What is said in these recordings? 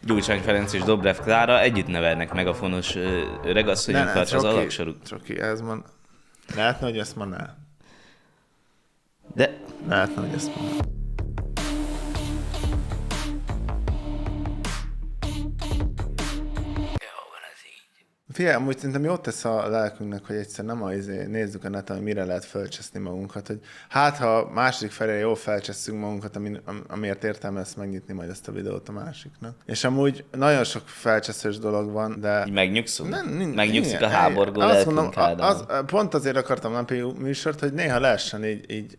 Gyurcsány Ferenc és Dobrev Klára együtt nevelnek megafonos öregasszonyokat az alagsoruk. Csoki, ez van. Lehetne, hogy ezt ma ne. De... Lehetne, hogy ezt ma ne. Figyelj, amúgy szerintem jót tesz a lelkünknek, hogy egyszer nem nézzük a neten, hogy mire lehet felcseszni magunkat, hogy hát ha második felé jól felcsesszünk magunkat, amiért értelme ezt megnyitni majd ezt a videót a másiknak. És amúgy nagyon sok felcseszős dolog van, de... Megnyugszunk? Megnyugszik a háborgó lelkünk, pont azért akartam napi műsort, hogy néha lehessen így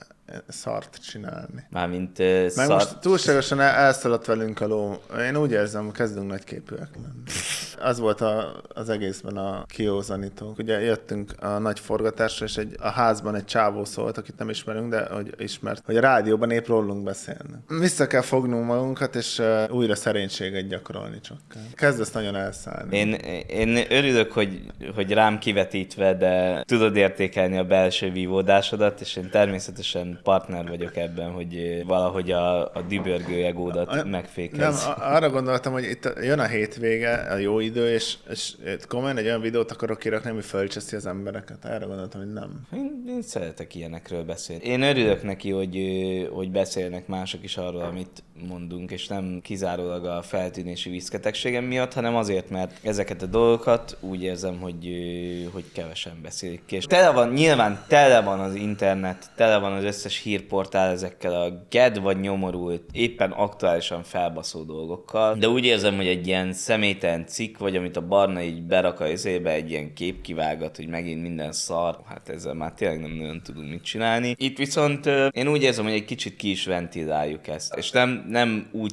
szart csinálni. Mármint meg most túlságosan elszaladt velünk a ló. Én úgy érzem, kezdünk nagyképűek lenni. Az volt az egészben a kiózanító. Ugye jöttünk a nagy forgatásra, és a házban egy csávó szólt, akit nem ismerünk, de hogy ismert, hogy a rádióban épp rólunk beszélni. Vissza kell fognunk magunkat, és újra szerénységet gyakorolni csak kell. Kezdesz nagyon elszállni. Én örülök, hogy rám kivetítve, de tudod értékelni a belső vívódásodat, és én természetesen partner vagyok ebben, hogy valahogy a dübörgő egódat megfékezz. Nem, arra gondoltam, hogy itt jön a hétvége, a jó idő, és komolyan egy olyan videót akarok kirakni, ami fölcseszi az embereket. Arra gondoltam, hogy nem. Én szeretek ilyenekről beszélni. Én örülök neki, hogy beszélnek mások is arról, amit mondunk, és nem kizárólag a feltűnési viszketegségem miatt, hanem azért, mert ezeket a dolgokat úgy érzem, hogy kevesen beszélik. És nyilván tele van az internet, tele van az összes hírportál ezekkel a ged vagy nyomorult, éppen aktuálisan felbaszó dolgokkal, de úgy érzem, hogy egy ilyen személytelen cikk, vagy amit a Barna így berak a izébe, egy ilyen képkivágat, hogy megint minden szar, hát ezzel már tényleg nem nagyon tudunk mit csinálni. Itt viszont én úgy érzem, hogy egy kicsit ki is ventiláljuk ezt, és nem úgy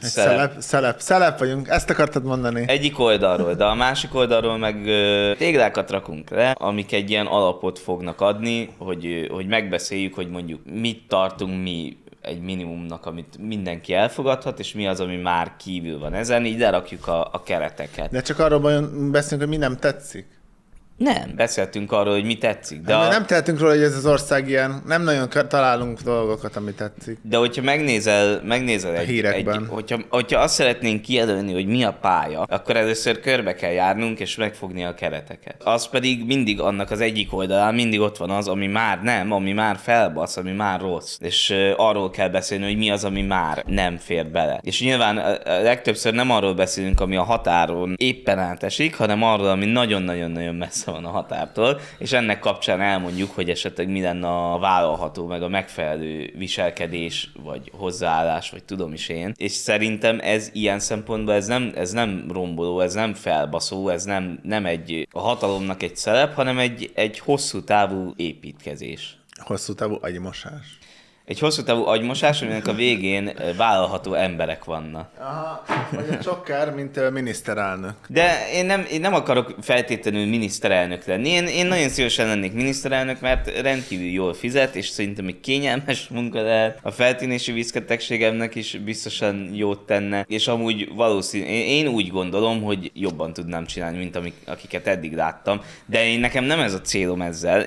szelep vagyunk, ezt akartad mondani? Egyik oldalról, de a másik oldalról meg téglákat rakunk le, amik egy ilyen alapot fognak adni, hogy megbeszéljük, hogy mondjuk mit tartunk mi egy minimumnak, amit mindenki elfogadhat, és mi az, ami már kívül van ezen, így lerakjuk a kereteket. De csak arról beszélünk, hogy mi nem tetszik? Nem, beszéltünk arról, hogy mi tetszik. De nem tehetünk róla, hogy ez az ország ilyen, nem nagyon találunk dolgokat, ami tetszik. De hogyha megnézel a hírekben. Hogyha azt szeretnénk kijelölni, hogy mi a pálya, akkor először körbe kell járnunk, és megfogni a kereteket. Az pedig mindig annak az egyik oldalán, mindig ott van az, ami már nem, ami már felbasz, ami már rossz. És arról kell beszélni, hogy mi az, ami már nem fér bele. És nyilván legtöbbször nem arról beszélünk, ami a határon éppen átesik, hanem arról, ami nagyon-nagyon-nagyon messze van a határtól, és ennek kapcsán elmondjuk, hogy esetleg mi lenne a vállalható, meg a megfelelő viselkedés, vagy hozzáállás, vagy tudom is én. És szerintem ez ilyen szempontból ez nem romboló, ez nem felbaszó, ez nem a hatalomnak egy szerep, hanem egy hosszú távú építkezés. Hosszú távú agymosás. Egy hosszú távú agymosás, aminek a végén vállalható emberek vannak. Aha, vagy a csokkár, mint miniszterelnök. De én nem akarok feltétlenül miniszterelnök lenni. Én nagyon szívesen lennék miniszterelnök, mert rendkívül jól fizet, és szerintem egy kényelmes munka lehet. A feltűnési viszketegségemnek is biztosan jót tenne, és amúgy valószínűleg én úgy gondolom, hogy jobban tudnám csinálni, mint akiket eddig láttam. De nekem nem ez a célom ezzel.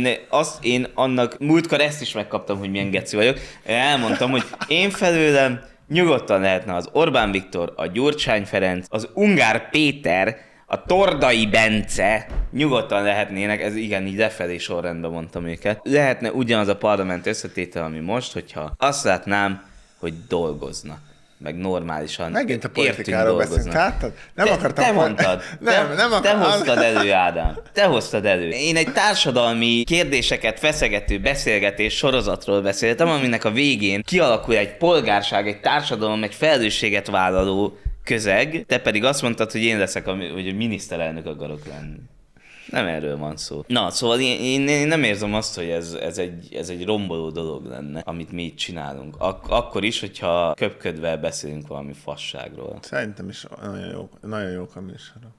Én annak múltkor ezt is megkaptam, hogy milyen geci vagyok. Elmondtam, hogy én felőlem nyugodtan lehetne az Orbán Viktor, a Gyurcsány Ferenc, az Ungár Péter, a Tordai Bence, nyugodtan lehetnének, ez igen, így lefelé sorrendben mondtam őket. Lehetne ugyanaz a parlament összetétel, ami most, hogyha azt látnám, hogy dolgoznak. Meg normálisan. Megint a politikáról beszélünk. Nem akartam. Te mondtad. Te hoztad elő, Ádám. Te hoztad elő. Én egy társadalmi kérdéseket feszegető beszélgetés sorozatról beszéltem, aminek a végén kialakul egy polgárság, egy társadalom, egy felelősséget vállaló közeg. Te pedig azt mondtad, hogy én leszek, hogy miniszterelnök akarok lenni. Nem erről van szó. Na, szóval én nem érzem azt, hogy ez egy romboló dolog lenne, amit mi itt csinálunk. Akkor is, hogyha köpködve beszélünk valami fasságról. Szerintem is nagyon jók a műsorok.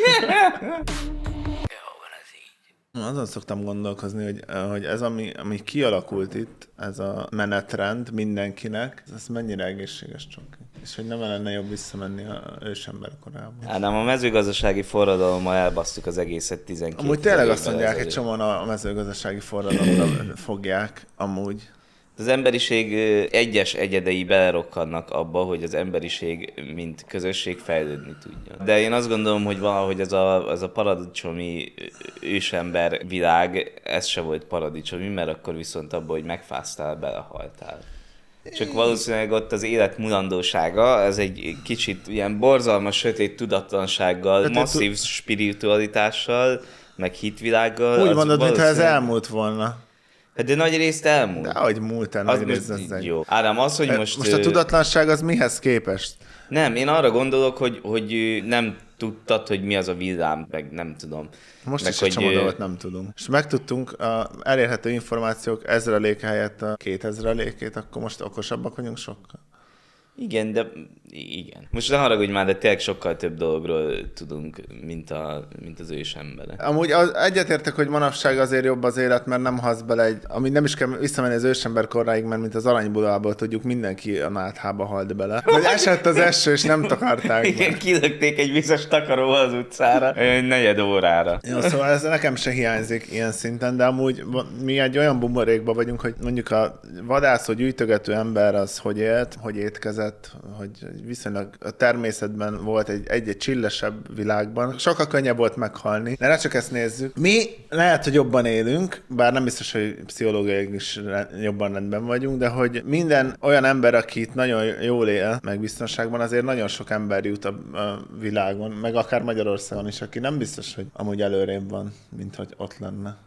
Azon szoktam gondolkozni, hogy ez, ami kialakult itt, ez a menetrend mindenkinek, ez mennyire egészséges csoki. És hogy nem lenne jobb visszamenni a ősember korába. Hát nem, a mezőgazdasági forradalommal elbasztuk az egészet 12 Amúgy tényleg azt mondják, egy csomóan a mezőgazdasági forradalomra fogják, amúgy. Az emberiség egyes egyedei belerokkannak abba, hogy az emberiség mint közösség fejlődni tudja. De én azt gondolom, hogy valahogy ez a paradicsomi ősember világ, ez se volt paradicsomi, mert akkor viszont abba, hogy megfáztál, belehaltál. Csak valószínűleg ott az élet mulandósága, ez egy kicsit ilyen borzalmas, sötét tudatlansággal, masszív spiritualitással, meg hitvilággal. Úgy mondod, mintha ez elmúlt volna. De nagy részt elmúlt. De ahogy múlt el, nagy részt ez jó. Ádám, az, hogy most a tudatlanság az mihez képest? Nem, én arra gondolok, hogy nem tudtad, hogy mi az a villám, meg nem tudom. Most meg is egy csomó dolgot nem tudunk. És megtudtunk a elérhető információk 1000 helyett a 2000-ét, akkor most okosabbak vagyunk sokkal. Igen, de igen. Most ne haragudj már, de tényleg sokkal több dologról tudunk, mint az ősembere. Amúgy egyetértek, hogy manapság azért jobb az élet, mert nem hasz bele ami nem is kell visszamenni az ősember koráig, mert mint az aranybudából tudjuk, mindenki a náthába halt bele. Vagy esett az eső, és nem takarták. Igen, kilökték egy vizes takaróval az utcára, 4 órára. Jó, szóval ez nekem se hiányzik ilyen szinten, de amúgy mi egy olyan buborékban vagyunk, hogy mondjuk a vadászó gyűjtögető ember az hogy élt, hogy étkezett, hogy viszonylag a természetben volt egy csillesebb világban. Sokkal könnyebb volt meghalni, de ne csak ezt nézzük. Mi lehet, hogy jobban élünk, bár nem biztos, hogy pszichológiailag is jobban rendben vagyunk, de hogy minden olyan ember, aki itt nagyon jól él, meg biztonságban, azért nagyon sok ember jut a világon, meg akár Magyarországon is, aki nem biztos, hogy amúgy előrébb van, mint hogy ott lenne.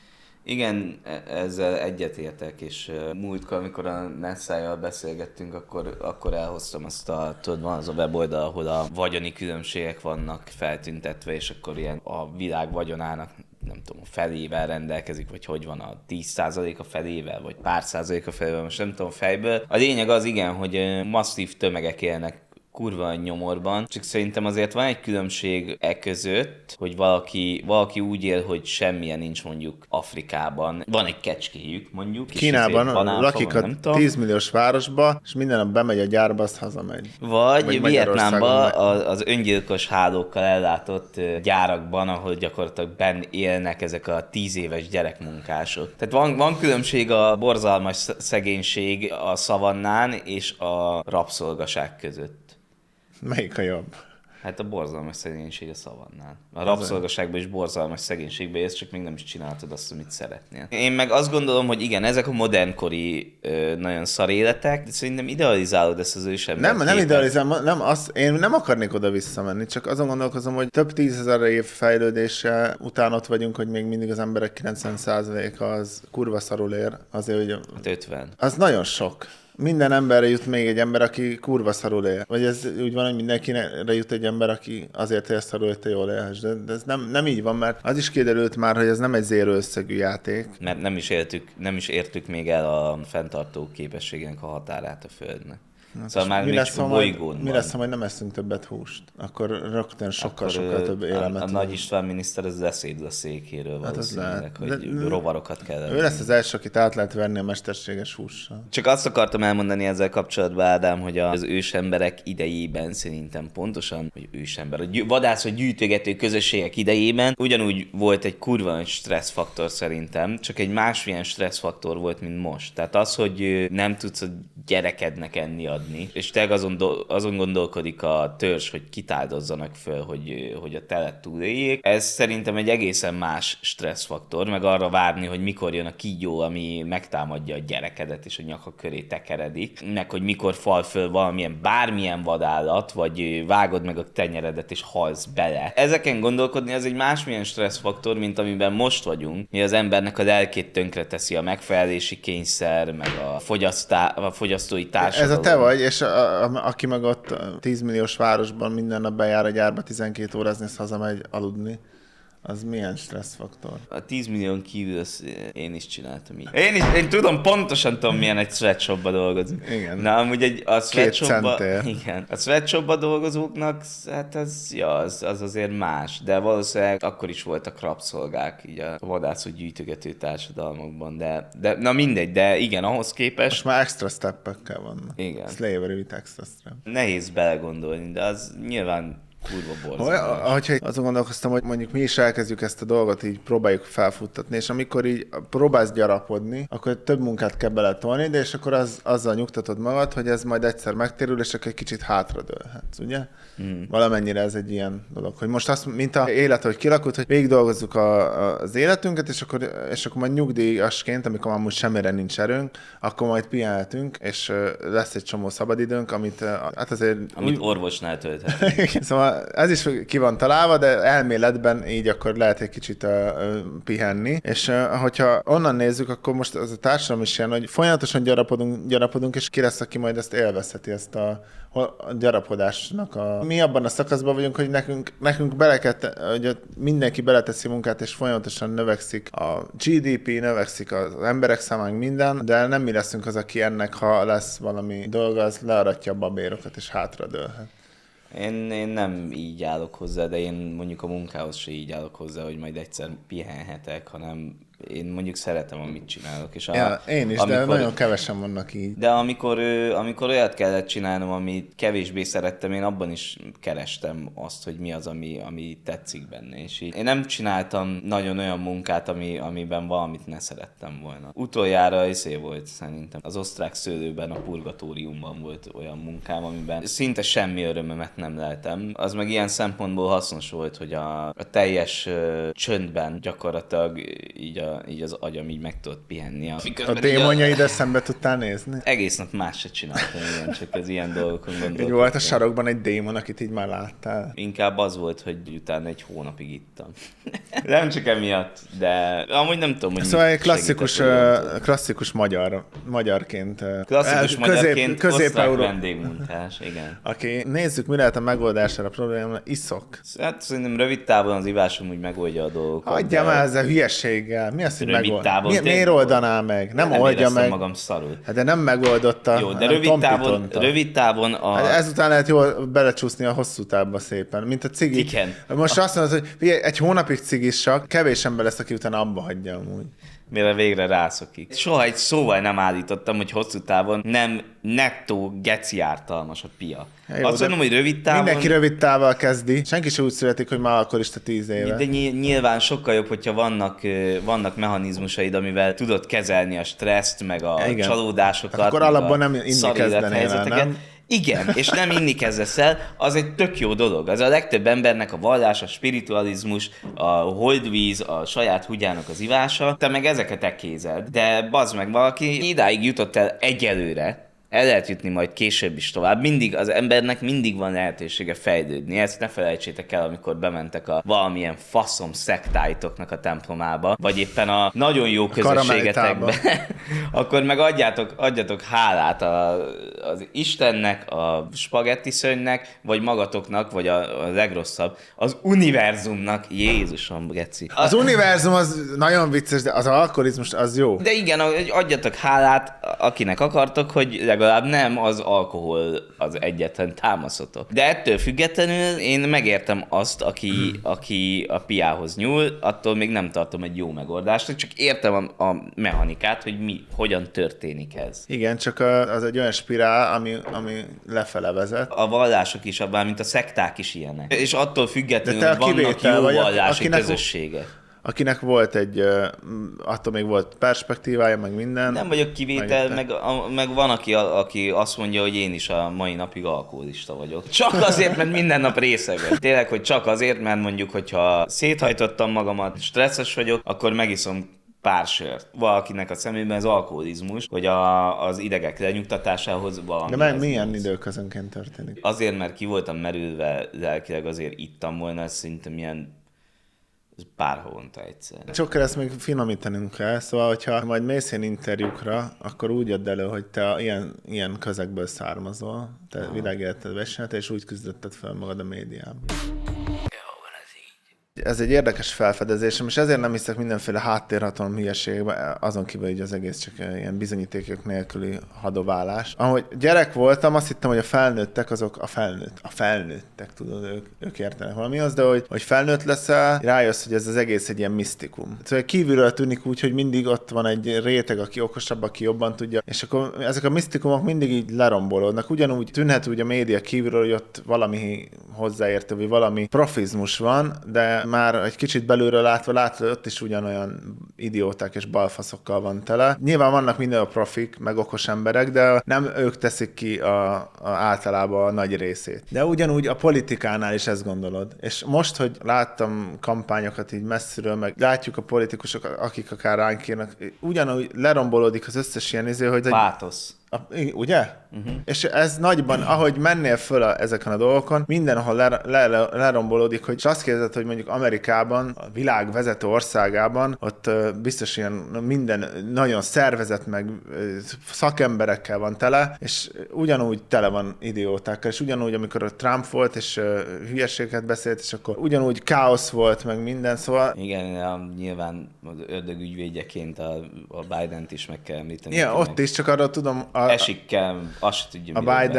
Igen, ezzel egyetértek, és múltkor, amikor a Nessájjal beszélgettünk, akkor elhoztam azt tudod, van az a weboldal, ahol a vagyoni különbségek vannak feltüntetve, és akkor ilyen a világ vagyonának nem tudom, felével rendelkezik, vagy hogy van a 10% a felével, vagy pár százalék a felével, most nem tudom fejből. A lényeg az igen, hogy masszív tömegek élnek kurva nyomorban, csak szerintem azért van egy különbség között, hogy valaki úgy él, hogy semmilyen nincs mondjuk Afrikában. Van egy kecskéjük mondjuk. Kínában lakik a 10 milliós városba, és minden nap bemegy a gyárba, azt hazamegy. Vagy Vietnámban az öngyilkos hálókkal ellátott gyárakban, ahol gyakorlatilag benn élnek ezek a 10 éves gyerekmunkások. Tehát van különbség a borzalmas szegénység a szavannán és a rabszolgaság között. Melyik a jobb? Hát a borzalmas szegénység a szavannál. A rabszolgaságban is borzalmas szegénységbe élsz, csak még nem is csináltad azt, amit szeretnél. Én meg azt gondolom, hogy igen, ezek a modernkori nagyon szar életek, de szerintem idealizálod ezt az ősember Nem idealizálom, én nem akarnék oda visszamenni, csak azon gondolkozom, hogy több 10 000 év fejlődése után ott vagyunk, hogy még mindig az emberek 90%-a az kurva szarul ér. Azért, hogy hát 50. Az nagyon sok. Minden emberre jut még egy ember, aki kurva szarul él. Vagy ez úgy van, hogy mindenkire jut egy ember, aki azért él szarul, hogy te jól élhess. De ez nem így van, mert az is kiderült már, hogy ez nem egy zéró összegű játék. Mert nem is értük még el a fenntartó képességének a határát a Földnek. Szóval már mi lesz, bolygón mi lesz, ha majd nem eszünk többet húst? Akkor rögtön sokkal több élelmet. A Nagy István miniszter az leszédül a székéről valószínűleg, hogy rovarokat kell ő lesz az első, akit át lehet verni a mesterséges hússal. Csak azt akartam elmondani ezzel kapcsolatban, Ádám, hogy az ősemberek idejében szerintem pontosan, hogy ősember, a vadász vagy gyűjtögető közösségek idejében ugyanúgy volt egy kurva nagy stresszfaktor szerintem, csak egy másmilyen stresszfaktor volt, mint most. Tehát az, hogy nem tudsz a gyerekednek enni adni, és tényleg azon gondolkodik a törzs, hogy kitáldozzanak föl, hogy a telet túléljék. Ez szerintem egy egészen más stresszfaktor, meg arra várni, hogy mikor jön a kígyó, ami megtámadja a gyerekedet, és a nyaka köré tekeredik, meg hogy mikor fal föl bármilyen vadállat, vagy vágod meg a tenyeredet, és halsz bele. Ezeken gondolkodni az egy másmilyen stresszfaktor, mint amiben most vagyunk, mi az embernek a lelkét tönkreteszi a megfelelési kényszer, meg a fogyasztói társadalom. Ez a te vagy, és aki meg ott 10 milliós városban minden nap bejár a gyárba 12 órázni, és hazamegy aludni. Az milyen stresszfaktor? A 10 millión kívül én is csináltam így. Én pontosan tudom, milyen egy sweatshopba dolgozni. Igen. Na, amúgy a sweatshopba dolgozóknak, hát az azért más, de valószínűleg akkor is voltak rabszolgák így a vadászó gyűjtögető társadalmakban, de na mindegy, de igen, ahhoz képest... Most már extra steppekkel vannak. Igen. Slavery with extra step. Nehéz belegondolni, de az nyilván kurva borzalmas. Hogyha azon gondolkoztam, hogy mondjuk mi is elkezdjük ezt a dolgot, így próbáljuk felfuttatni, és amikor így próbálsz gyarapodni, akkor több munkát kell beletolni, de és akkor azzal nyugtatod magad, hogy ez majd egyszer megtérül, és akkor egy kicsit hátradőlhetsz, ugye? Valamennyire ez egy ilyen dolog, hogy most azt, mint a élet, hogy kilakult, hogy végig dolgozzuk az életünket, és akkor majd nyugdíjasként, amikor amúgy semmire nincs erőnk, akkor majd pihenhetünk, és lesz egy csomó szabadidőnk, amit hát azért... Amit orvosnál tölthet. Szóval ez is ki van találva, de elméletben így akkor lehet egy kicsit pihenni. És hogyha onnan nézzük, akkor most az a társadalom is ilyen, hogy folyamatosan gyarapodunk, és ki lesz, aki majd ezt élvezheti, ezt a gyarapodásnak. Mi abban a szakaszban vagyunk, hogy nekünk hogy mindenki beleteszi munkát, és folyamatosan növekszik a GDP, növekszik az emberek számára minden, de nem mi leszünk az, aki ennek, ha lesz valami dolga, az learatja a babérokat, és hátradőlhet. Én nem így állok hozzá, de én mondjuk a munkához se így állok hozzá, hogy majd egyszer pihenhetek, hanem én mondjuk szeretem, amit csinálok. És én is, de nagyon kevesen vannak így. De amikor olyat kellett csinálnom, amit kevésbé szerettem, én abban is kerestem azt, hogy mi az, ami tetszik benne. És így én nem csináltam nagyon olyan munkát, amiben valamit ne szerettem volna. Utoljára volt szerintem. Az osztrák szőlőben, a purgatóriumban volt olyan munkám, amiben szinte semmi örömömet nem leltem. Az meg ilyen szempontból hasznos volt, hogy a teljes csöndben gyakorlatilag így az agyam így meg tudott pihenni. A démonjaid eszembe tudtál nézni? Egész nap más se csináltam, igen, csak az ilyen dolgokon gondolkodtam. Így volt a sarokban egy démon, akit így már láttál? Inkább az volt, hogy utána egy hónapig ittam. Nem csak emiatt, de amúgy nem tudom, hogy szóval klasszikus magyarként. Klasszikus magyarként osztrák vendégmunkás, igen. Aki nézzük, mi lehet a megoldására a problémára, iszok. Hát szerintem rövid távon az ivásom úgy megoldja a dolgokat. Adjam el ezzel hülyeséggel. Mi az, hogy rövid távon? Miért oldaná meg? Nem oldja meg. Magam szarul. Hát de nem megoldotta. Jó, de rövid távon hát ezután lehet jól belecsúszni a hosszú távba szépen, mint a cigi. Igen. Most azt mondod, hogy egy hónapig cigissak, kevés ember lesz, aki utána abba hagyja amúgy. Mire végre rászokik. Soha egy szóval nem állítottam, hogy hosszú távon nem nettó geci ártalmas a pia. Jó, azt mondom, hogy rövid távon... Mindenki rövid távval kezdi. Senki sem úgy születik, hogy már alkoholista 10 éve. De nyilván sokkal jobb, hogyha vannak mechanizmusaid, amivel tudod kezelni a stresszt, meg a csalódásokat, hát akkor alapban nem inni kezdenél, nem? Igen, és nem inni kezdesz el, az egy tök jó dolog. Az a legtöbb embernek a vallás, a spiritualizmus, a holdvíz, a saját húgyának az ivása, te meg ezeket ekézed. De bazd meg, valaki idáig jutott el egyelőre, el lehet jutni majd később is tovább. Mindig, az embernek mindig van lehetősége fejlődni. Ezt ne felejtsétek el, amikor bementek a valamilyen faszom szektáitoknak a templomába, vagy éppen a nagyon jó közösségetekbe. Akkor meg adjatok hálát az Istennek, a spagetti szönynek, vagy magatoknak, vagy a legrosszabb, az univerzumnak. Jézusom, geci. Az univerzum az nagyon vicces, de az alkoholizmus az jó. De igen, adjatok hálát, akinek akartok, hogy legalább nem az alkohol az egyetlen támaszotok. De ettől függetlenül én megértem azt, aki a piához nyúl, attól még nem tartom egy jó megoldást, csak értem a mechanikát, hogy hogyan történik ez. Igen, csak az egy olyan spirál, ami lefele vezet. A vallások is, mint a szekták is ilyenek. És attól függetlenül vannak jó vallási közösségek. Akinek volt attól még volt perspektívája, meg minden. Nem vagyok kivétel, meg van, aki azt mondja, hogy én is a mai napig alkoholista vagyok. Csak azért, mert minden nap részegek. Tényleg, hogy csak azért, mert mondjuk, hogyha széthajtottam magamat, stresszes vagyok, akkor megiszom pár sört. Valakinek a szemében az alkoholizmus, hogy az idegek lenyugtatásához valami. De milyen időközönként történik? Azért, mert ki voltam merülve lelkileg, azért ittam volna, ez szerintem ilyen pár hónapta egyszer. Sokkal ezt még finomítanunk kell, szóval, hogyha majd mész ilyen interjúkra, akkor úgy add elő, hogy te ilyen közegből származol, te világéletedbe csináltál, és úgy küzdötted fel magad a médiában. Ez egy érdekes felfedezésem, és ezért nem hiszek mindenféle háttérhatalom hülyeségbe, azon kívül, hogy az egész csak ilyen bizonyítékok nélküli hadoválás. Ahogy gyerek voltam, azt hittem, hogy a felnőttek azok a felnőttek, tudod, ők értenek valamihoz, de hogy felnőtt leszel, rájössz, hogy ez az egész egy ilyen misztikum. Szóval kívülről tűnik úgy, hogy mindig ott van egy réteg, aki okosabb, aki jobban tudja, és akkor ezek a misztikumok mindig így lerombolódnak. Ugyanúgy tűnhet úgy a média kívülről, hogy ott valami hozzáértő, vagy valami profizmus van, de már egy kicsit belülről látva, hogy ott is ugyanolyan idióták és balfaszokkal van tele. Nyilván vannak minden a profik, meg okos emberek, de nem ők teszik ki általában a nagy részét. De ugyanúgy a politikánál is ezt gondolod. És most, hogy láttam kampányokat így messziről, meg látjuk a politikusok, akik akár ránk írnak, ugyanúgy lerombolódik az összes ilyen hogy... Pátosz. Ugye? Uh-huh. És ez nagyban, ahogy mennél föl ezeken a dolgokon, mindenhol lerombolódik, hogy azt kérdezed, hogy mondjuk Amerikában, a világ vezető országában, ott biztos ilyen minden nagyon szervezet, meg szakemberekkel van tele, és ugyanúgy tele van idiótákkal, és ugyanúgy, amikor a Trump volt, és hülyeséget beszélt, és akkor ugyanúgy káosz volt, meg minden, szóval... Igen, nyilván az ördög ügyvédjeként a Bident is meg kell említeni. Igen, ott is, csak arra tudom... Esik kell, azt se tudja,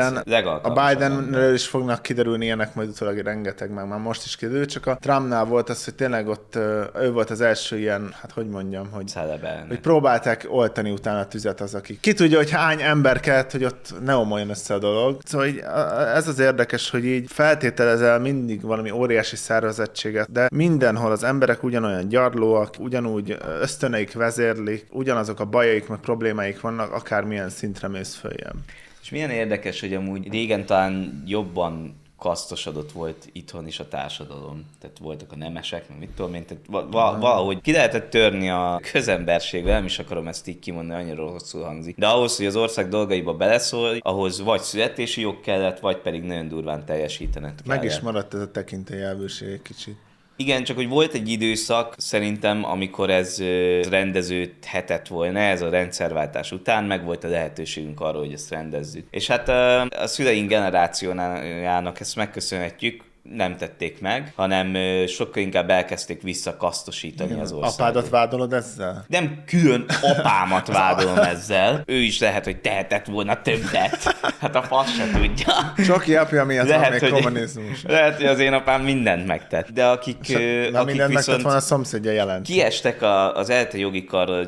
a Bidenről is fognak kiderülni ilyenek majd utólag rengeteg, meg már most is kiderül, csak a Trumpnál volt az, hogy tényleg ott ő volt az első ilyen, hát hogy mondjam, hogy próbálták oltani utána a tüzet az, aki ki tudja, hogy hány ember kellett, hogy ott ne omoljon össze a dolog. Szóval így, ez az érdekes, hogy így feltételezel mindig valami óriási szervezettséget, de mindenhol az emberek ugyanolyan gyarlóak, ugyanúgy ösztöneik vezérlik, ugyanazok a bajaik, meg problémáik vannak, akármilyen szintre mész följebb. És milyen érdekes, hogy amúgy régen talán jobban kasztosodott volt itthon is a társadalom. Tehát voltak a nemesek, meg mit tudom én, tehát valahogy ki lehetett törni a közemberségbe, nem is akarom ezt így kimondani, annyira rosszul hangzik. De ahhoz, hogy az ország dolgaiba beleszólj, ahhoz vagy születési jog kellett, vagy pedig nagyon durván teljesítened kellett. Meg is maradt ez a tekintélyelvűség egy kicsit. Igen, csak hogy volt egy időszak szerintem, amikor ez rendeződhetett volna, ez a rendszerváltás után, meg volt a lehetőségünk arra, hogy ezt rendezzük. És hát a szüleink generációjának ezt megköszönhetjük, nem tették meg, hanem sokkal inkább elkezdték visszakasztosítani az országot. Apádat vádolod ezzel? Nem külön apámat vádolom ezzel. Ő is lehet, hogy tehetett volna többet. Hát a fasz se tudja. Soki apja miatt van még kommunizmus. Lehet, hogy az én apám mindent megtett. De akik mindent megtett volna, a szomszédja jelent. Kiestek az ELTE jogi karral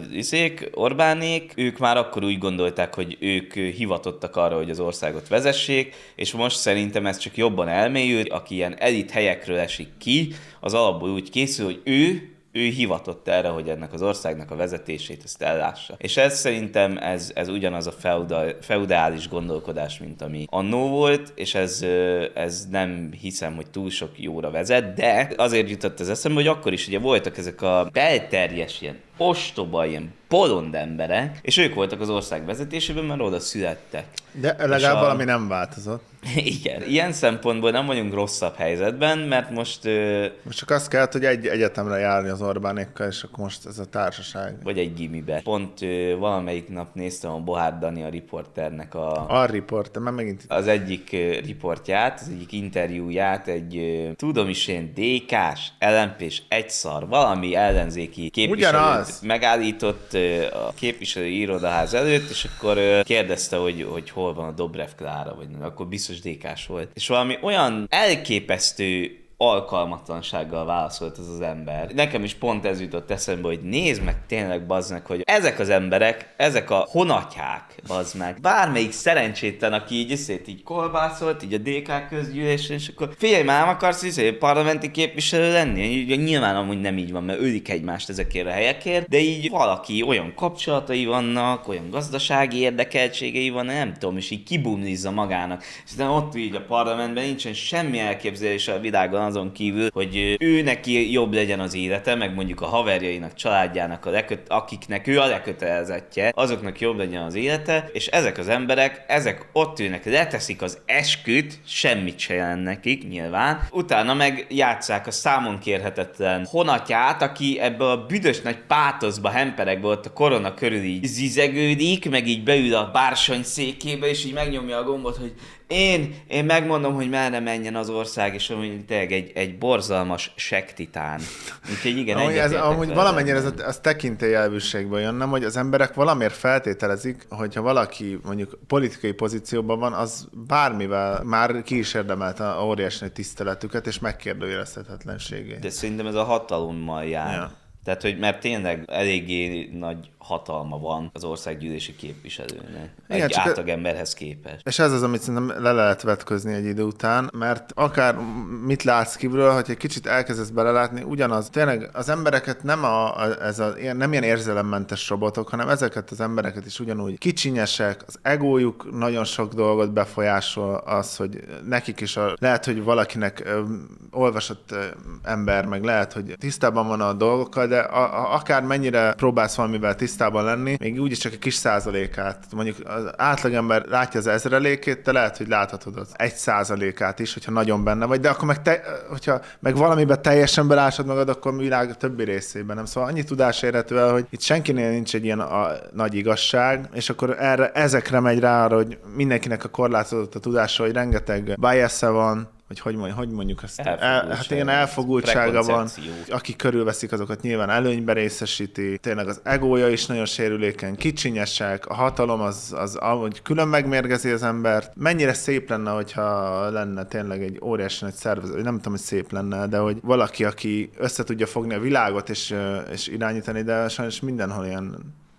Orbánék, ők már akkor úgy gondolták, hogy ők hivatottak arra, hogy az országot vezessék, és most szerintem ez csak jobban elmélyült, aki ilyen elit helyekről esik ki, az alapból úgy készül, hogy ő hivatott erre, hogy ennek az országnak a vezetését ezt ellássa. És ez szerintem ez ugyanaz a feudális gondolkodás, mint ami annó volt, és ez nem hiszem, hogy túl sok jóra vezet, de azért jutott az eszembe, hogy akkor is ugye voltak ezek a belterjes ilyen ostoba, ilyen bolond emberek, és ők voltak az ország vezetésében, mert oda születtek. De legalább valami nem változott. Igen, ilyen szempontból nem vagyunk rosszabb helyzetben, mert most csak azt kellett, hogy egy egyetemre járni az Orbánékkal, és akkor most ez a társaság. Vagy egy gimibe. Pont valamelyik nap néztem a Bohár Dani, a riporternek a riporter, már megint... Az egyik riportját, az egyik interjúját, egy tudom is én DK-s, LMP-s, egyszar, valami ellenzéki képviselőt megállított a képviselői irodaház előtt, és akkor kérdezte, hogy hol van a Dobrev Klára, vagy akkor biztos DK-s volt. És valami olyan elképesztő alkalmatlansággal válaszolt az ember. Nekem is pont ez jutott eszembe, hogy nézd meg tényleg, bazd meg, hogy ezek az emberek, ezek a honatják, bazd meg. Bármelyik szerencsétlen, aki így kolbászolt, így a DK közgyűlésén, és akkor figyelj, már nem akarsz parlamenti képviselő lenni? Nyilván amúgy nem így van, mert ölik egymást ezekért a helyekért, de így valaki olyan kapcsolatai vannak, olyan gazdasági érdekeltségei van, nem tudom, és így kibumlizza magának. És aztán ott így a parlamentben nincsen semmi elképzelése a világon azon kívül, hogy ő neki jobb legyen az élete, meg mondjuk a haverjainak, családjának, akiknek ő a lekötelezettje, azoknak jobb legyen az élete, és ezek az emberek, ezek ott ülnek, leteszik az esküt, semmit se jelent nekik, nyilván, utána meg játsszák a számon kérhetetlen honatját, aki ebbe a büdös nagy pátoszba, hemperekbe ott a korona körül így zizegődik, meg így beül a bársony székébe, és így megnyomja a gombot, hogy Én megmondom, hogy merre menjen az ország, és amúgy tényleg egy borzalmas sektitán. Úgyhogy igen, amúgy valamennyire ez tekintélyelvűségből jön, nem, hogy az emberek valamiért feltételezik, hogyha valaki mondjuk politikai pozícióban van, az bármivel már ki is érdemelte a óriási nagy tiszteletüket és megkérdőjelezhetetlenségét. De szerintem ez a hatalommal jár. Ja. Tehát, hogy mert tényleg eléggé nagy hatalma van az országgyűlési képviselőnek. Igen, egy átlagemberhez képest. És ez az, amit szerintem le lehet vetközni egy idő után, mert akár mit látsz kívülről, hogy egy kicsit elkezdesz belelátni, ugyanaz. Tényleg az embereket nem ilyen érzelemmentes robotok, hanem ezeket az embereket is ugyanúgy kicsinyesek, az egójuk nagyon sok dolgot befolyásol, az, hogy nekik is lehet, hogy valakinek olvasott ember, meg lehet, hogy tisztában van a dolgokkal, de akár mennyire próbálsz valamivel tisztában lenni, még úgyis csak egy kis százalékát. Mondjuk az átlagember látja az ezrelékét, te lehet, hogy láthatod az 1%-át is, hogyha nagyon benne vagy, de akkor hogyha meg valamiben teljesen belásod magad, akkor a világ többi részében nem. Szóval annyi tudás érhető el, hogy itt senkinél nincs egy ilyen nagy igazság, és akkor ezekre megy rá arra, hogy mindenkinek a korlátozott a tudása, hogy rengeteg bias-e van, hogy mondjuk ezt? Hát igen, elfogultsága van. Aki körülveszik, azokat nyilván előnybe részesíti. Tényleg az egója is nagyon sérülékeny, kicsinyesek, a hatalom az ahogy külön megmérgezi az embert. Mennyire szép lenne, hogyha lenne tényleg egy óriási nagy szervezet, nem tudom, hogy szép lenne, de hogy valaki, aki össze tudja fogni a világot és irányítani, de sajnos mindenhol ilyen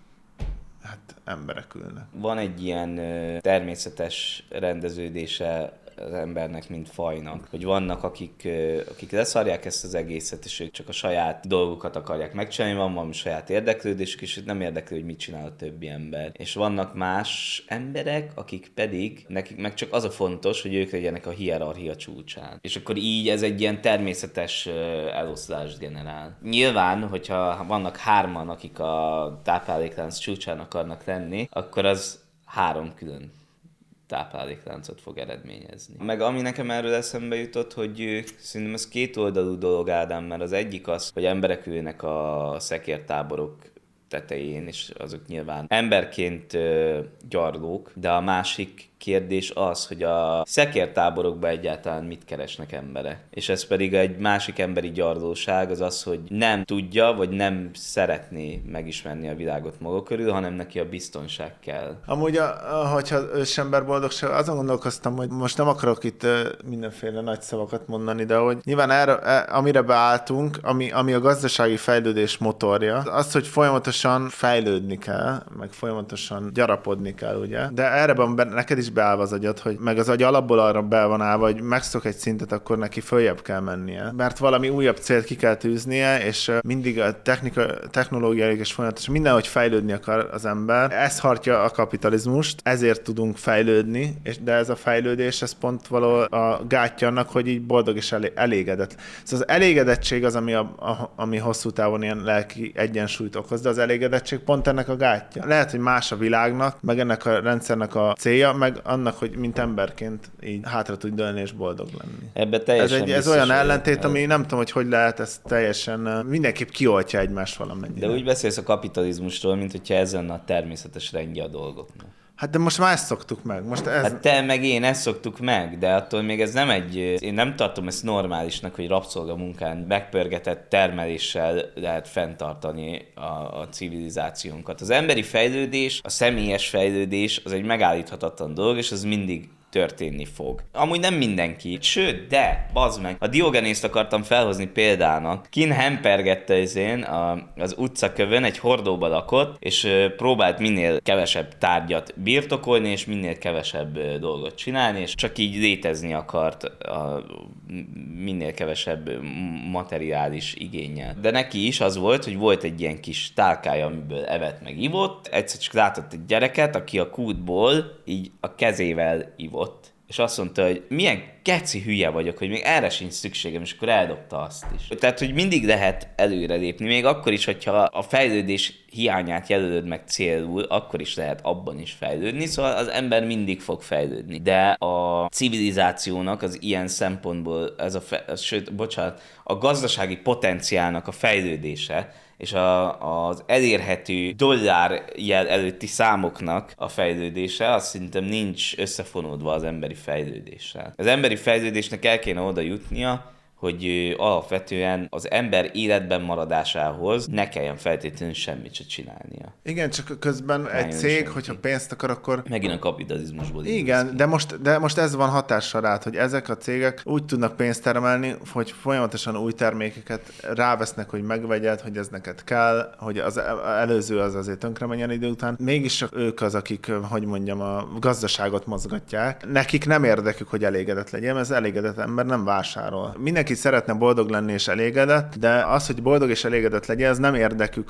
emberek ülnek. Van egy ilyen természetes rendeződése az embernek, mint fajnak. Hogy vannak, akik leszarják ezt az egészet, és ők csak a saját dolgukat akarják megcsinálni, van valami saját érdeklődésük, és nem érdekli, hogy mit csinál a többi ember. És vannak más emberek, akik pedig, nekik meg csak az a fontos, hogy ők legyenek a hierarchia csúcsán. És akkor így ez egy ilyen természetes eloszlást generál. Nyilván, hogyha vannak 3-an, akik a tápláléklánc csúcsán akarnak lenni, akkor az 3 külön táplálékláncot fog eredményezni. Meg ami nekem erről eszembe jutott, hogy szerintem ez kétoldalú dolog, Ádám, mert az egyik az, hogy emberek ülnek a szekértáborok tetején, és azok nyilván emberként gyarlók, de a másik kérdés az, hogy a szekértáborokban egyáltalán mit keresnek emberek. És ez pedig egy másik emberi gyarlóság, az az, hogy nem tudja, vagy nem szeretné megismerni a világot maga körül, hanem neki a biztonság kell. Amúgy, hogyha ősember boldogság, azon gondolkoztam, hogy most nem akarok itt mindenféle nagy szavakat mondani, de hogy nyilván amire beálltunk, ami a gazdasági fejlődés motorja, az, hogy folyamatosan fejlődni kell, meg folyamatosan gyarapodni kell, ugye? De erre van neked is beállva az agyad, hogy meg az agy alapból arra be van állva, hogy megszok egy szintet, akkor neki följebb kell mennie. Mert valami újabb célt ki kell tűznie, és mindig a technológiai és folyamatosan mindenhogy fejlődni akar az ember. Ez hartja a kapitalizmust, ezért tudunk fejlődni, de ez a fejlődés, ez pont való a gátja annak, hogy így boldog és elégedett. Szóval az elégedettség az, ami hosszú távon ilyen lelki egyensúlyt okoz, de az elégedettség pont ennek a gátja. Lehet, hogy más a világnak, meg ennek a rendszernek a célja, meg annak, hogy mint emberként így hátra tudj dőlni és boldog lenni. Ebbe teljesen ez olyan ellentét, ami nem tudom, hogy lehet ezt teljesen, mindenképp kioltja egymást valamennyire. De úgy beszélsz a kapitalizmusról, mint hogyha ez lenne a természetes rendje a dolgoknak. Hát de most már ezt szoktuk meg. Hát te meg én ezt szoktuk meg, de attól még ez nem én nem tartom ezt normálisnak, hogy rabszolgamunkán megpörgetett termeléssel lehet fenntartani a civilizációnkat. Az emberi fejlődés, a személyes fejlődés az egy megállíthatatlan dolog, és az mindig történni fog. Amúgy nem mindenki, sőt, de, bazd meg, a Diogenészt akartam felhozni példának. Kin hempergette az utcakövön, egy hordóba lakott, és próbált minél kevesebb tárgyat birtokolni, és minél kevesebb dolgot csinálni, és csak így létezni akart minél kevesebb materiális igénnyel. De neki is az volt, hogy volt egy ilyen kis tálkája, amiből evett meg ivott. Egyszer csak látott egy gyereket, aki a kútból így a kezével ivott. És azt mondta, hogy milyen keci hülye vagyok, hogy még erre sincs szükségem, és akkor eldobta azt is. Tehát, hogy mindig lehet előrelépni, még akkor is, hogyha a fejlődés hiányát jelölöd meg célul, akkor is lehet abban is fejlődni, szóval az ember mindig fog fejlődni. De a civilizációnak az ilyen szempontból, a gazdasági potenciálnak a fejlődése, és az elérhető dollárjel előtti számoknak a fejlődése, azt szerintem nincs összefonódva az emberi fejlődéssel. Az emberi fejlődésnek el kéne oda jutnia, hogy alapvetően az ember életben maradásához ne kelljen feltétlenül semmit se csinálnia. Igen, csak közben egy cég, hogyha pénzt akar, akkor... Megint a kapitalizmusból. Igen, de most ez van hatással rád, hogy ezek a cégek úgy tudnak pénzt termelni, hogy folyamatosan új termékeket rávesznek, hogy megvegyed, hogy ez neked kell, hogy az előző az azért tönkre menjen idő után. Mégis csak ők az, akik, hogy mondjam, a gazdaságot mozgatják. Nekik nem érdekük, hogy elégedett legyen, mert az elégedett ember nem vásárol. Mindenki szeretne boldog lenni és elégedett, de az, hogy boldog és elégedett legyen, ez nem érdekük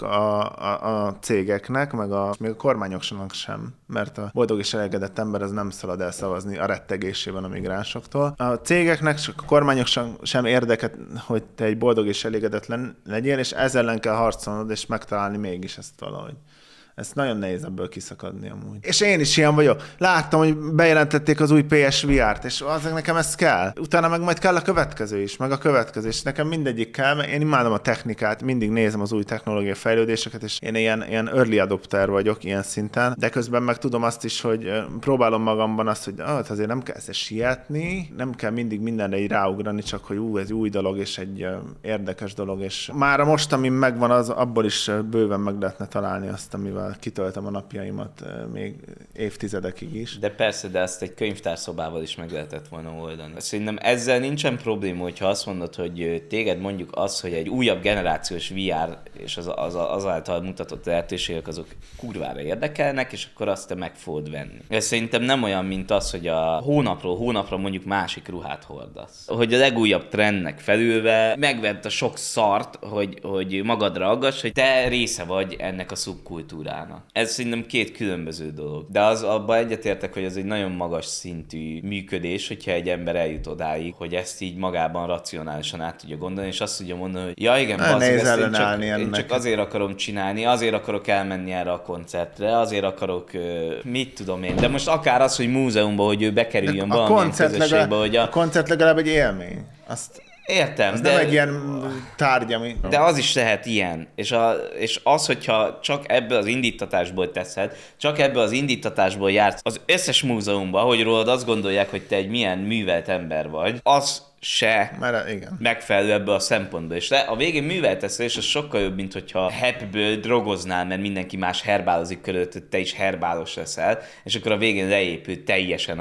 a cégeknek, meg még a kormányoknak sem, mert a boldog és elégedett ember az nem szalad elszavazni a rettegésében a migránsoktól. A cégeknek, csak a kormányok sem érdeket, hogy te egy boldog és elégedett legyél, és ezzel ellen kell harcolnod, és megtalálni mégis ezt valahogy. Ez nagyon nehéz ebből kiszakadni amúgy. És én is ilyen vagyok. Láttam, hogy bejelentették az új PSVR-t, és azért nekem ez kell. Utána meg majd kell a következő is, meg a következő is. Nekem mindegyik kell, mert én imádom a technikát, mindig nézem az új technológiai fejlődéseket, és én ilyen early adopter vagyok ilyen szinten, de közben meg tudom azt is, hogy próbálom magamban azt, hogy azért nem kell ezt sietni, nem kell mindig mindenre így ráugrani, csak hogy ez új dolog, és egy érdekes dolog, és már most, ami megvan, az abból is bőven meg lehetne találni azt, amivel kitöltöm a napjaimat még évtizedekig is. De persze, de ezt egy könyvtárszobával is meg lehetett volna oldani. Szerintem ezzel nincsen probléma, hogyha azt mondod, hogy téged mondjuk az, hogy egy újabb generációs VR és az által mutatott lehetőségek azok kurvára érdekelnek, és akkor azt te meg fogod venni. Ez szerintem nem olyan, mint az, hogy a hónapról hónapra mondjuk másik ruhát hordasz. Hogy a legújabb trendnek felülve megvedd a sok szart, hogy magadra aggass, hogy te része vagy ennek a szubkultúrának. Ez szerintem két különböző dolog. De abban egyetértek, hogy ez egy nagyon magas szintű működés, hogyha egy ember eljut odáig, hogy ezt így magában racionálisan át tudja gondolni, és azt tudja mondani, hogy ja igen, én csak azért akarom csinálni, azért akarok elmenni erre a koncertre, azért akarok, mit tudom én. De most akár az, hogy múzeumban, hogy ő bekerüljön valamilyen közösségbe, hogy a koncert legalább egy élmény. Értem, ez nem egy ilyen tárgy, ami... De az is lehet ilyen. És az, hogyha csak ebből az indítatásból teszed, csak ebből az indítatásból jársz az összes múzeumban, hogy rólad azt gondolják, hogy te egy milyen művelt ember vagy, az se igen. megfelelő ebből a szempontból. És a végén műveltesz, és az sokkal jobb, mint hogyha happyből drogoznál, mert mindenki más herbálozik körülött, te is herbálos leszel, és akkor a végén leépül teljesen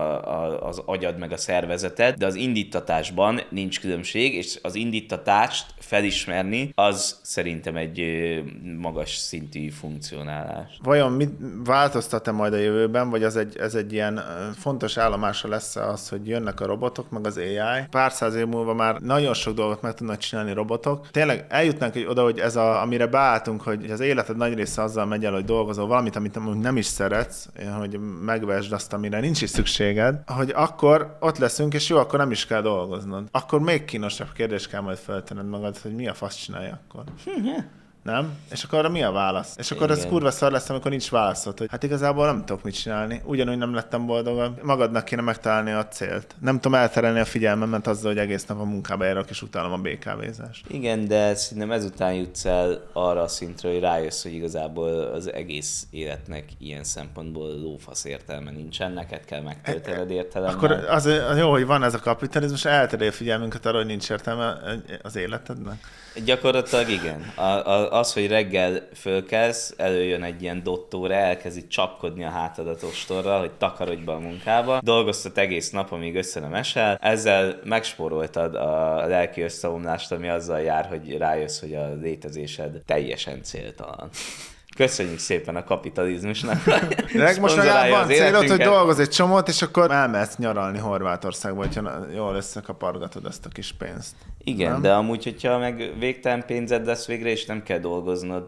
az agyad meg a szervezeted, de az indítatásban nincs különbség, és az indítatást felismerni, az szerintem egy magas szintű funkcionálás. Vajon mit változtat-e majd a jövőben, vagy ez egy ilyen fontos állomása lesz az, hogy jönnek a robotok, meg az AI? Pár száz év múlva már nagyon sok dolgot meg tudnak csinálni robotok. Tényleg eljutnánk oda, hogy amire beálltunk, hogy az életed nagy része azzal megy el, hogy dolgozol valamit, amit nem is szeretsz, hogy megvesd azt, amire nincs is szükséged, hogy akkor ott leszünk, és jó, akkor nem is kell dolgoznod. Akkor még kínosabb kérdést kell majd feltenned magad, hogy mi a fasz csinálja akkor. Nem? És akkor arra mi a válasz? És akkor ez kurva szar lesz, amikor nincs válaszod, hogy hát igazából nem tudok mit csinálni. Ugyanúgy nem lettem boldogabb. Magadnak kéne megtalálni a célt. Nem tudom elterelni a figyelmemet azzal, hogy egész nap a munkába járok, és utálom a BKV-zást. Igen, de szerintem ezután jutsz el arra a szintre, hogy rájössz, hogy igazából az egész életnek ilyen szempontból lófasz értelme nincsen, neked kell megtöltened értelemmel. Akkor az jó, hogy van ez a kapitalizmus, elterelje a figyelmünket arra, hogy nincs értelme az életednek. Gyakorlatilag igen. Az, hogy reggel fölkelsz, előjön egy ilyen dottóra, elkezdi csapkodni a hátadat ostorra, hogy takarodj be a munkába. Dolgoztat egész nap, amíg össze nem esel. Ezzel megspóroltad a lelki összeomlást, ami azzal jár, hogy rájössz, hogy a létezésed teljesen céltalan. Köszönjük szépen a kapitalizmusnak. De most legalább van célod, hogy dolgozz egy csomót, és akkor elmehetsz nyaralni Horvátországba, hogyha jól összekapargatod ezt a kis pénzt. Igen, nem? De amúgy, hogyha meg végtelen pénzed lesz végre, és nem kell dolgoznod,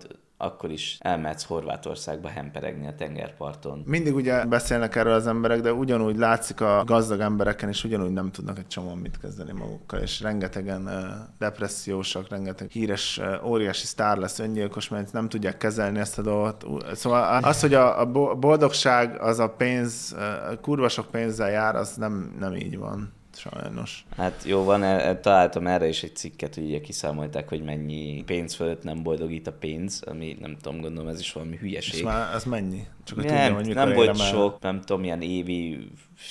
akkor is elmehetsz Horvátországba hemperegni a tengerparton. Mindig ugye beszélnek erről az emberek, de ugyanúgy látszik a gazdag embereken, és ugyanúgy nem tudnak egy csomóan mit kezdeni magukkal, és rengetegen depressziósak, rengeteg híres, óriási sztár lesz öngyilkos, mert nem tudják kezelni ezt a dolgot. Szóval az, hogy a boldogság, az a pénz, kurva sok pénzzel jár, az nem így van. Sajnos. Hát jó van, találtam erre is egy cikket, hogy ugye kiszámolták, hogy mennyi pénz fölött nem boldogít a pénz, ami nem tudom, gondolom ez is valami hülyeség. És már ez mennyi? Csak hogy nem, tudjam, hogy mikor nem volt el. sok, nem tudom, ilyen évi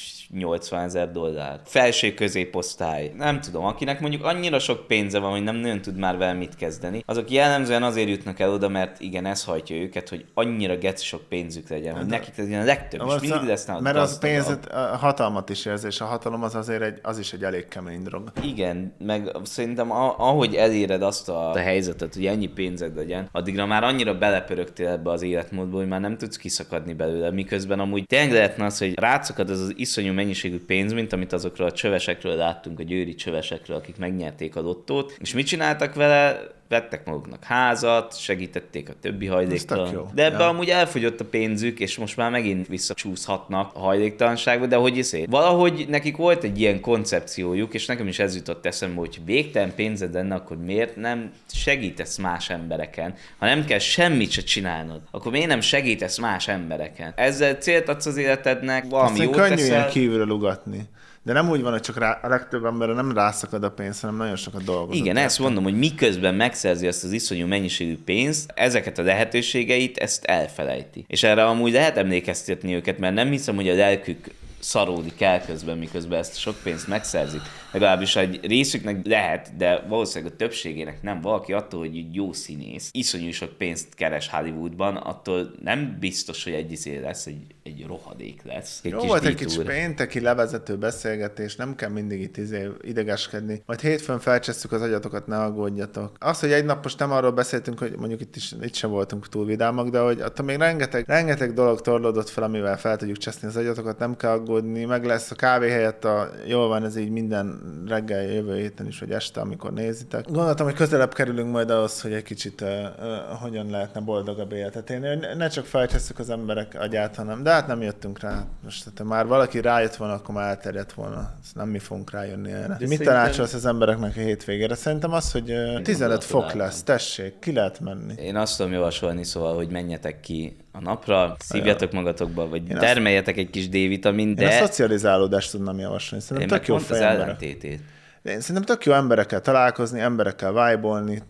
$80,000. Felső középosztály. Nem tudom, akinek mondjuk annyira sok pénze van, hogy nem nagyon tud már vele mit kezdeni, azok jellemzően azért jutnak el oda, mert igen, ez hajtja őket, hogy annyira geci sok pénzük legyen, hogy nekik legyen a legtöbb, és mindig lesz nálad mert az pénzet, a hatalmat is érzi, és a hatalom az azért az is egy elég kemény drog. Igen, meg szerintem ahogy eléred azt a helyzetet, hogy ennyi pénzed legyen, addigra már annyira belepörögtél ebbe az életmódba, hogy már nem tudsz kiszakadni belőle, miközben amúgy tényleg lehetne az, hogy rátszakad ez az iszonyú mennyiségű pénz, mint amit azokról a csövesekről láttunk, a győri csövesekről, akik megnyerték a lottót, és mit csináltak vele? Vettek maguknak házat, segítették a többi hajléktalan. De ebben amúgy elfogyott a pénzük, és most már megint visszacsúszhatnak a hajléktalanságba, de hogy valahogy nekik volt egy ilyen koncepciójuk, és nekem is ez jutott eszembe, hogy végtelen pénzed lenne, akkor miért nem segítesz más embereken? Ha nem kell semmit se csinálnod, akkor miért nem segítesz más embereken? Ezzel célt adsz az életednek, valami jót teszel. Könnyű ilyen kívülről ugatni. De nem úgy van, hogy csak a legtöbb emberre nem rászakad a pénz, hanem nagyon sokat dolgozott. Igen, ezt mondom, hogy miközben megszerzi ezt az iszonyú mennyiségű pénzt, ezeket a lehetőségeit, ezt elfelejti. És erre amúgy lehet emlékeztetni őket, mert nem hiszem, hogy a lelkük szaródik el közben, miközben ezt sok pénzt megszerzik. Legalábbis egy részüknek lehet, de valószínűleg a többségének nem. Valaki attól, hogy jó színész, iszonyú sok pénzt keres Hollywoodban, attól nem biztos, hogy egy lesz, egy rohadék lesz. Jó volt egy kicsi pénteki levezető beszélgetés, nem kell mindig itt idegeskedni. Majd hétfőn felcsesszük az agyatokat, ne aggódjatok. Az, hogy egy nap most nem arról beszéltünk, hogy mondjuk itt sem voltunk túl vidámak, de hogy attól még rengeteg dolog torlódott fel, amivel fel tudjuk cseszni az agyatokat, nem kell aggódni, meg lesz a kávé helyett jól van, ez így minden reggel, jövő héten is, vagy este, amikor nézitek. Gondoltam, hogy közelebb kerülünk majd ahhoz, hogy egy kicsit hogyan lehetne boldogabb életet élni, hogy ne csak felcsesszük az emberek agyát, hanem, de hát nem jöttünk rá. Most ha már valaki rájött volna, akkor már elterjedt volna. Ezt nem mi fogunk rájönni erre. Mit tanácsolsz az embereknek a hétvégére? Szerintem az, hogy 15 fok lesz, tessék, ki lehet menni. Én azt tudom javasolni, szóval, hogy menjetek ki a napra, szívjatok magatokba, vagy termeljetek egy kis D-vitamint, de... Én a szocializálódást tudnám javasolni. Szerintem tök jó az ellentétét. Én szerintem tök jó emberekkel találkozni, emberekkel vibe-olni,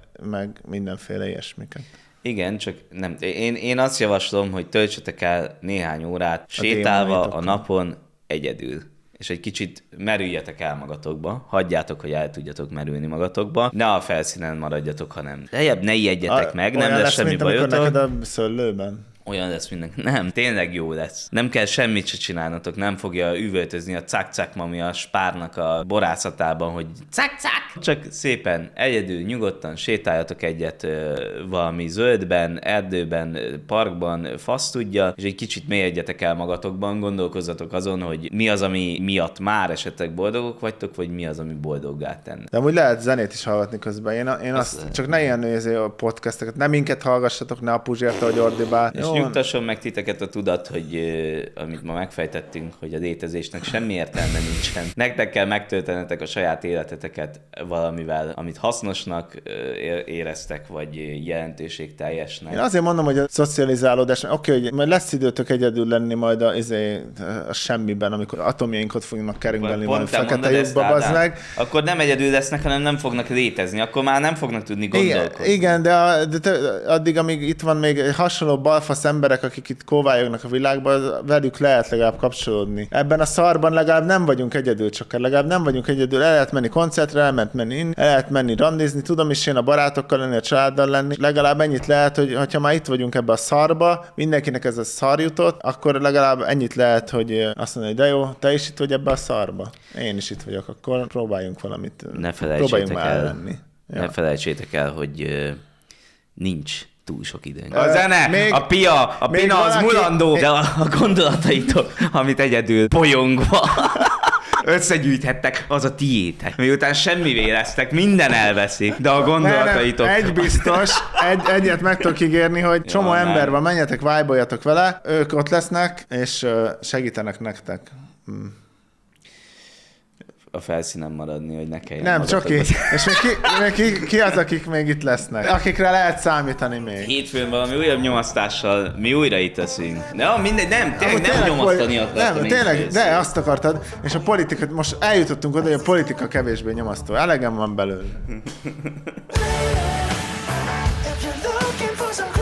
meg mindenféle ilyesmiket. Igen, csak nem. Én azt javaslom, hogy töltsetek el néhány órát sétálva a napon egyedül. És egy kicsit merüljetek el magatokba, hagyjátok, hogy el tudjatok merülni magatokba, ne a felszínen maradjatok, hanem lejjebb ne ijedjetek meg, nem lesz semmi bajotok. Olyan lesz, mint neked a szőlőben. Olyan lesz mindenki. Nem, tényleg jó lesz. Nem kell semmit se csinálnatok, nem fogja üvöltözni a cak-cak mami a spárnak a borászatában, hogy cak-cak! Csak szépen, egyedül, nyugodtan sétáljatok egyet valami zöldben, erdőben, parkban, fasz tudja, és egy kicsit mélyedjetek el magatokban, gondolkozzatok azon, hogy mi az, ami miatt már esetleg boldogok vagytok, vagy mi az, ami boldoggá tenne. De amúgy lehet zenét is hallgatni közben. Én azt csak ne ilyen nézni a podcasteket, ne minket hallgassatok, ne a Puzsért, ahogy ordibál. És nyugtasson meg titeket a tudat, hogy amit ma megfejtettünk, hogy a létezésnek semmi értelme nincsen. Nektek kell megtöltenetek a saját életeteket valamivel, amit hasznosnak éreztek, vagy jelentőségteljesnek. Én azért mondom, hogy a szocializálódás, oké, hogy majd lesz időtök egyedül lenni majd a semmiben, amikor atomjainkat fognak keringeni, majd fekete lyukba, bazd meg. Akkor nem egyedül lesznek, hanem nem fognak létezni. Akkor már nem fognak tudni gondolkodni. Igen, de addig, amíg itt van még hasonló balfasz emberek, akik itt kóvályognak a világban, velük lehet legalább kapcsolódni. Ebben a szarban legalább nem vagyunk egyedül, csak legalább nem vagyunk egyedül, el lehet menni koncertre, el lehet menni randizni, tudom is én a barátokkal lenni, a családdal lenni. Legalább ennyit lehet, hogy ha már itt vagyunk ebbe a szarba, mindenkinek ez a szar jutott, akkor legalább ennyit lehet, hogy azt mondja, hogy de jó, te is itt vagy ebbe a szarba. Én is itt vagyok, akkor próbáljunk valamit. Próbáljunk már ellenni. Ne felejtsétek el, hogy nincs túl sok időnk. A zene, a pina az mulandó, de a gondolataitok, amit egyedül bolyongva. Összegyűjthettek, az a tiétek. Miután semmivé lesztek, minden elveszik, de a gondolataitok... Egy biztos, egyet meg tudok ígérni, hogy csomó ember van, menjetek, vibe-oljatok vele, ők ott lesznek, és segítenek nektek. A felszínen maradni, hogy ne kelljen Nem, csak magatokat. és még ki az, akik még itt lesznek? Akikre lehet számítani még? Hétfőn valami újabb nyomasztással mi újra itt leszünk. De mindegy, nem, tényleg nem Tényleg nyomasztani akartam. Nem, én tényleg, is. de azt akartad, és a politika, most eljutottunk oda, hogy a politika kevésbé nyomasztó. Elegem van belőle. If you're looking for some